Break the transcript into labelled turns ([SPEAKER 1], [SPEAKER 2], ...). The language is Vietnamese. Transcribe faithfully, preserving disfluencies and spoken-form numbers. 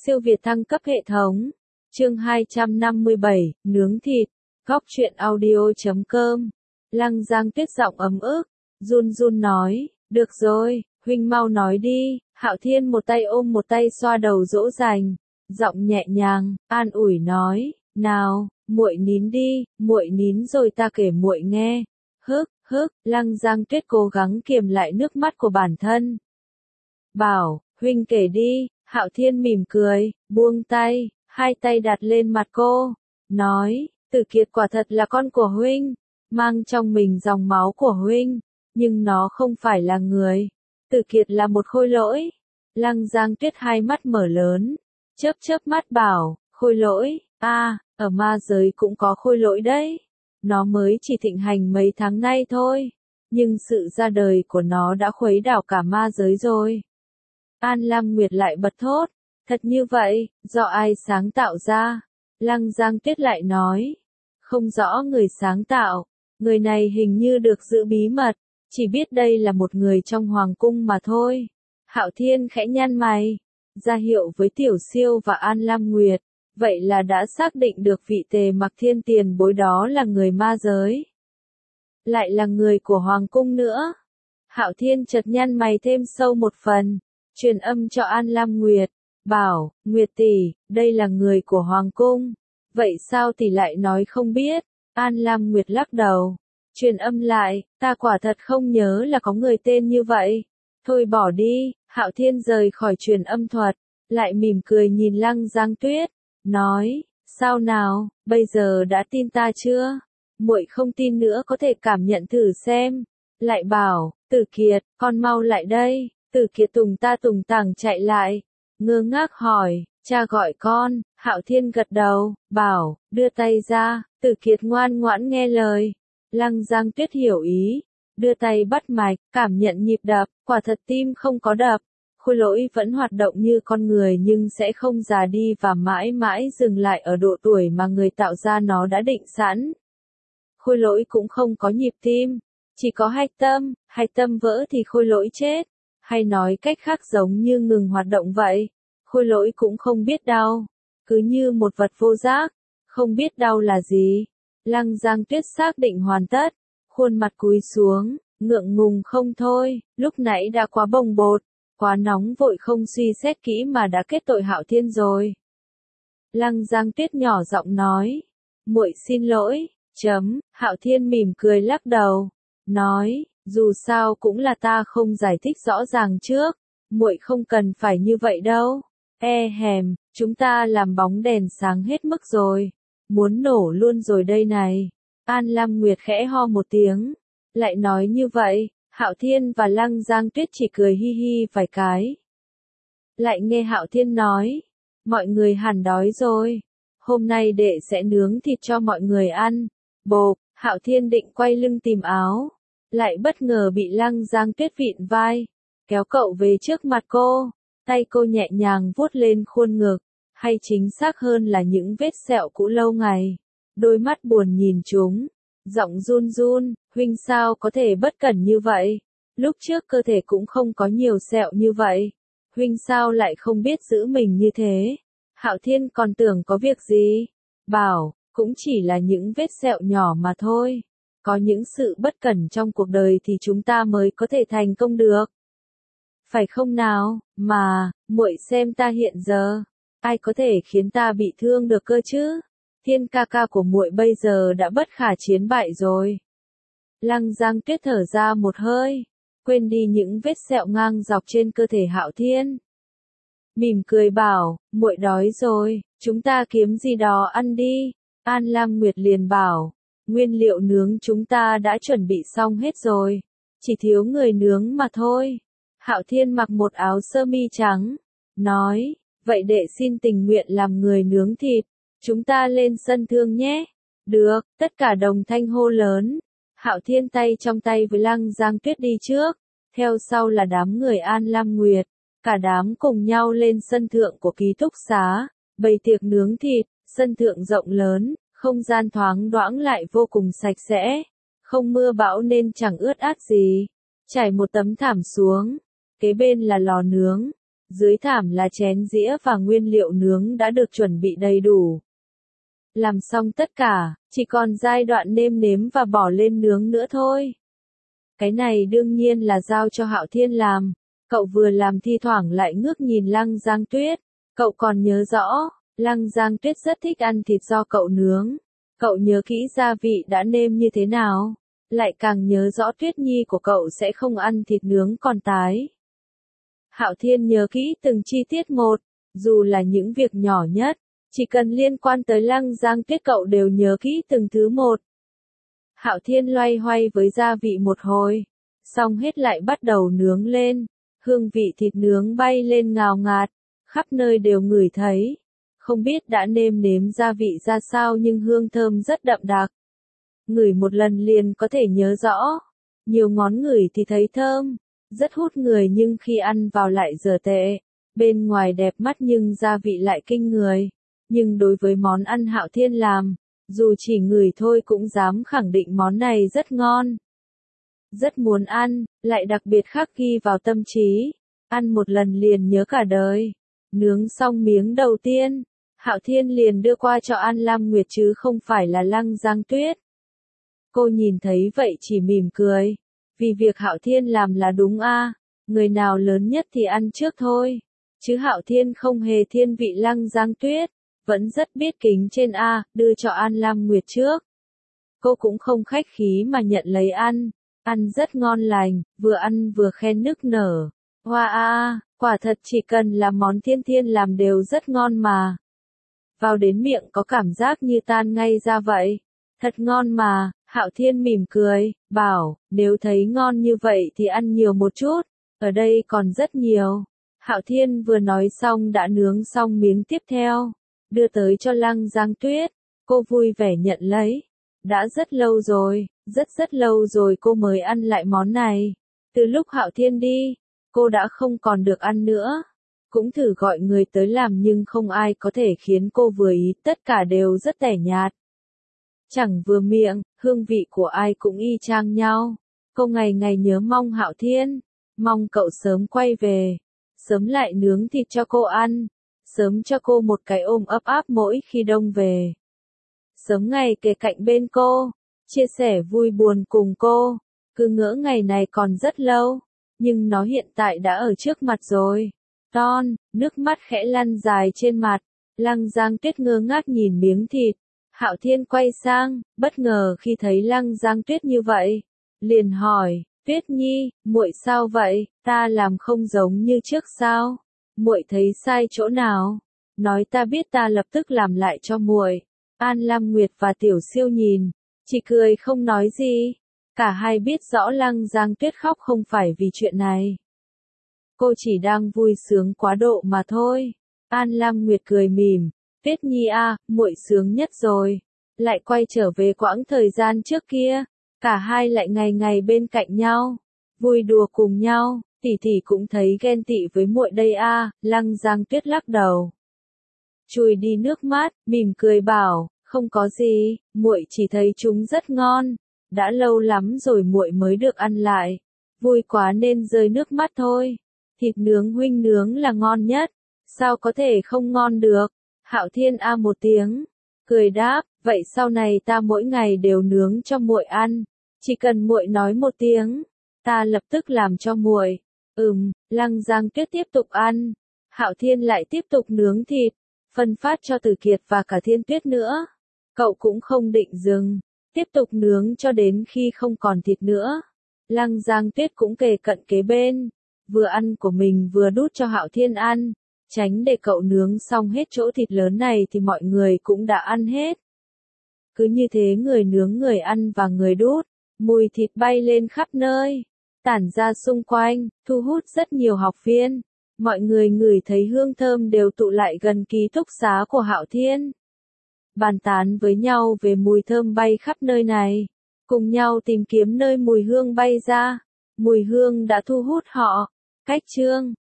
[SPEAKER 1] Siêu Việt thăng cấp hệ thống. Chương hai trăm năm mươi bảy, nướng thịt. Góc truyện audio chấm com. Lăng Giang Tuyết giọng ấm ức, run run nói, "Được rồi, huynh mau nói đi." Hạo Thiên một tay ôm một tay xoa đầu dỗ dành, giọng nhẹ nhàng, an ủi nói, "Nào, muội nín đi, muội nín rồi ta kể muội nghe." Hức, hức, Lăng Giang Tuyết cố gắng kiềm lại nước mắt của bản thân. Bảo, huynh kể đi. Hạo Thiên mỉm cười, buông tay, hai tay đặt lên mặt cô, nói, Tử Kiệt quả thật là con của huynh, mang trong mình dòng máu của huynh, nhưng nó không phải là người. Tử Kiệt là một khôi lỗi. Lăng Giang Tuyết hai mắt mở lớn, chớp chớp mắt bảo, khôi lỗi, a, à, ở ma giới cũng có khôi lỗi đấy. Nó mới chỉ thịnh hành mấy tháng nay thôi, nhưng sự ra đời của nó đã khuấy đảo cả ma giới rồi. An Lam Nguyệt lại bật thốt, thật như vậy, do ai sáng tạo ra? Lăng Giang Tuyết lại nói, không rõ người sáng tạo, người này hình như được giữ bí mật, chỉ biết đây là một người trong hoàng cung mà thôi. Hạo Thiên khẽ nhăn mày, ra hiệu với Tiểu Siêu và An Lam Nguyệt, vậy là đã xác định được vị Tề Mặc Thiên tiền bối đó là người ma giới. Lại là người của hoàng cung nữa. Hạo Thiên chợt nhăn mày thêm sâu một phần. Truyền âm cho An Lam Nguyệt, bảo, Nguyệt tỷ, đây là người của Hoàng Cung. Vậy sao tỷ lại nói không biết? An Lam Nguyệt lắc đầu. Truyền âm lại, ta quả thật không nhớ là có người tên như vậy. Thôi bỏ đi. Hạo Thiên rời khỏi truyền âm thuật, lại mỉm cười nhìn Lăng Giang Tuyết, nói, sao nào, bây giờ đã tin ta chưa? Muội không tin nữa có thể cảm nhận thử xem. Lại bảo, Tử Kiệt, con mau lại đây. Tử Kiệt tùng ta tùng tằng chạy lại, ngơ ngác hỏi, cha gọi con. Hạo Thiên gật đầu, bảo, đưa tay ra. Tử Kiệt ngoan ngoãn nghe lời. Lăng Giang Tuyết hiểu ý, đưa tay bắt mạch, cảm nhận nhịp đập, quả thật tim không có đập. Khôi lỗi vẫn hoạt động như con người nhưng sẽ không già đi và mãi mãi dừng lại ở độ tuổi mà người tạo ra nó đã định sẵn. Khôi lỗi cũng không có nhịp tim, chỉ có hạch tâm, hạch tâm vỡ thì khôi lỗi chết. Hay nói cách khác giống như ngừng hoạt động vậy, khôi lỗi cũng không biết đau, cứ như một vật vô giác, không biết đau là gì. Lăng Giang Tuyết xác định hoàn tất, khuôn mặt cúi xuống, ngượng ngùng không thôi, lúc nãy đã quá bồng bột, quá nóng vội không suy xét kỹ mà đã kết tội Hạo Thiên rồi. Lăng Giang Tuyết nhỏ giọng nói, muội xin lỗi, chấm, Hạo Thiên mỉm cười lắc đầu, nói, dù sao cũng là ta không giải thích rõ ràng trước, muội không cần phải như vậy đâu. E hèm, chúng ta làm bóng đèn sáng hết mức rồi, muốn nổ luôn rồi đây này. An Lam Nguyệt khẽ ho một tiếng, lại nói như vậy, Hạo Thiên và Lăng Giang Tuyết chỉ cười hi hi vài cái. Lại nghe Hạo Thiên nói, mọi người hẳn đói rồi, hôm nay đệ sẽ nướng thịt cho mọi người ăn. Bộp, Hạo Thiên định quay lưng tìm áo, lại bất ngờ bị Lăng Giang Tuyết vịn vai, kéo cậu về trước mặt cô, tay cô nhẹ nhàng vuốt lên khuôn ngực, hay chính xác hơn là những vết sẹo cũ lâu ngày. Đôi mắt buồn nhìn chúng, giọng run run, huynh sao có thể bất cẩn như vậy? Lúc trước cơ thể cũng không có nhiều sẹo như vậy, huynh sao lại không biết giữ mình như thế? Hạo Thiên còn tưởng có việc gì, bảo, cũng chỉ là những vết sẹo nhỏ mà thôi. Có những sự bất cẩn trong cuộc đời thì chúng ta mới có thể thành công được. Phải không nào, mà, muội xem ta hiện giờ, ai có thể khiến ta bị thương được cơ chứ? Thiên ca ca của muội bây giờ đã bất khả chiến bại rồi. Lăng Giang Tuyết thở ra một hơi, quên đi những vết sẹo ngang dọc trên cơ thể Hạo Thiên. Mỉm cười bảo, muội đói rồi, chúng ta kiếm gì đó ăn đi. An Lam Nguyệt liền bảo, nguyên liệu nướng chúng ta đã chuẩn bị xong hết rồi, chỉ thiếu người nướng mà thôi. Hạo Thiên mặc một áo sơ mi trắng, nói, vậy đệ xin tình nguyện làm người nướng thịt, chúng ta lên sân thương nhé. Được, tất cả đồng thanh hô lớn. Hạo Thiên tay trong tay với Lăng Giang Tuyết đi trước, theo sau là đám người An Lam Nguyệt, cả đám cùng nhau lên sân thượng của ký túc xá, bày tiệc nướng thịt. Sân thượng rộng lớn, không gian thoáng đoãng lại vô cùng sạch sẽ, không mưa bão nên chẳng ướt át gì. Trải một tấm thảm xuống, kế bên là lò nướng, Dưới thảm là chén dĩa và nguyên liệu nướng đã được chuẩn bị đầy đủ. Làm xong tất cả, chỉ còn giai đoạn nêm nếm và bỏ lên nướng nữa thôi. Cái này đương nhiên là giao cho Hạo Thiên làm. Cậu vừa làm thi thoảng lại ngước nhìn Lăng Giang Tuyết. Cậu còn nhớ rõ, Lăng Giang Tuyết rất thích ăn thịt do cậu nướng. Cậu nhớ kỹ gia vị đã nêm như thế nào. Lại càng nhớ rõ Tuyết Nhi của cậu sẽ không ăn thịt nướng còn tái. Hạo Thiên nhớ kỹ từng chi tiết một, dù là những việc nhỏ nhất, chỉ cần liên quan tới Lăng Giang Tuyết cậu đều nhớ kỹ từng thứ một. Hạo Thiên loay hoay với gia vị một hồi, xong hết lại bắt đầu nướng lên, hương vị thịt nướng bay lên ngào ngạt, khắp nơi đều ngửi thấy. Không biết đã nêm nếm gia vị ra sao nhưng hương thơm rất đậm đặc. Ngửi một lần liền có thể nhớ rõ, nhiều ngón ngửi thì thấy thơm, rất hút người nhưng khi ăn vào lại dở tệ. Bên ngoài đẹp mắt nhưng gia vị lại kinh người. Nhưng đối với món ăn Hạo Thiên làm, dù chỉ ngửi thôi cũng dám khẳng định món này rất ngon. Rất muốn ăn, lại đặc biệt khắc ghi vào tâm trí. Ăn một lần liền nhớ cả đời. Nướng xong miếng đầu tiên, Hạo Thiên liền đưa qua cho An Lam Nguyệt chứ không phải là Lăng Giang Tuyết. Cô nhìn thấy vậy chỉ mỉm cười. Vì việc Hạo Thiên làm là đúng a, người nào lớn nhất thì ăn trước thôi. Chứ Hạo Thiên không hề thiên vị Lăng Giang Tuyết, vẫn rất biết kính trên a, đưa cho An Lam Nguyệt trước. Cô cũng không khách khí mà nhận lấy ăn, ăn rất ngon lành, vừa ăn vừa khen nức nở. Hoa a, quả thật chỉ cần là món Thiên Thiên làm đều rất ngon mà. Vào đến miệng có cảm giác như tan ngay ra vậy. Thật ngon mà, Hạo Thiên mỉm cười, bảo, nếu thấy ngon như vậy thì ăn nhiều một chút, ở đây còn rất nhiều. Hạo Thiên vừa nói xong đã nướng xong miếng tiếp theo, đưa tới cho Lăng Giang Tuyết, cô vui vẻ nhận lấy. Đã rất lâu rồi, rất rất lâu rồi cô mới ăn lại món này. Từ lúc Hạo Thiên đi, cô đã không còn được ăn nữa. Cũng thử gọi người tới làm nhưng không ai có thể khiến cô vừa ý, tất cả đều rất tẻ nhạt. Chẳng vừa miệng, hương vị của ai cũng y chang nhau. Cô ngày ngày nhớ mong Hạo Thiên, mong cậu sớm quay về, sớm lại nướng thịt cho cô ăn, sớm cho cô một cái ôm ấp áp mỗi khi đông về. Sớm ngày kề cạnh bên cô, chia sẻ vui buồn cùng cô, cứ ngỡ ngày này còn rất lâu, nhưng nó hiện tại đã ở trước mặt rồi. Ton, nước mắt khẽ lăn dài trên mặt, Lăng Giang Tuyết ngơ ngác nhìn miếng thịt. Hạo Thiên quay sang, bất ngờ khi thấy Lăng Giang Tuyết như vậy, liền hỏi, Tuyết Nhi, muội sao vậy, ta làm không giống như trước sao? Muội thấy sai chỗ nào? Nói ta biết ta lập tức làm lại cho muội. An Lam Nguyệt và Tiểu Siêu nhìn, chỉ cười không nói gì. Cả hai biết rõ Lăng Giang Tuyết khóc không phải vì chuyện này. Cô chỉ đang vui sướng quá độ mà thôi. An Lam Nguyệt cười mỉm, Tuyết Nhi a, muội sướng nhất rồi. Lại quay trở về quãng thời gian trước kia, cả hai lại ngày ngày bên cạnh nhau, vui đùa cùng nhau, tỷ tỷ cũng thấy ghen tị với muội đây a. Lăng Giang Tuyết lắc đầu, chùi đi nước mắt, mỉm cười bảo, không có gì, muội chỉ thấy chúng rất ngon, đã lâu lắm rồi muội mới được ăn lại, vui quá nên rơi nước mắt thôi. Thịt nướng huynh nướng là ngon nhất, sao có thể không ngon được? Hạo Thiên a một tiếng, cười đáp, vậy sau này ta mỗi ngày đều nướng cho muội ăn, chỉ cần muội nói một tiếng, ta lập tức làm cho muội. Ừm, Lăng Giang Tuyết tiếp tục ăn, Hạo Thiên lại tiếp tục nướng thịt, phân phát cho Tử Kiệt và cả Thiên Tuyết nữa. Cậu cũng không định dừng, tiếp tục nướng cho đến khi không còn thịt nữa. Lăng Giang Tuyết cũng kề cận kế bên, vừa ăn của mình vừa đút cho Hạo Thiên ăn, tránh để cậu nướng xong hết chỗ thịt lớn này thì mọi người cũng đã ăn hết. Cứ như thế người nướng người ăn và người đút, mùi thịt bay lên khắp nơi, tản ra xung quanh, thu hút rất nhiều học viên. Mọi người ngửi thấy hương thơm đều tụ lại gần ký túc xá của Hạo Thiên. Bàn tán với nhau về mùi thơm bay khắp nơi này, cùng nhau tìm kiếm nơi mùi hương bay ra. Mùi hương đã thu hút họ. Cách chương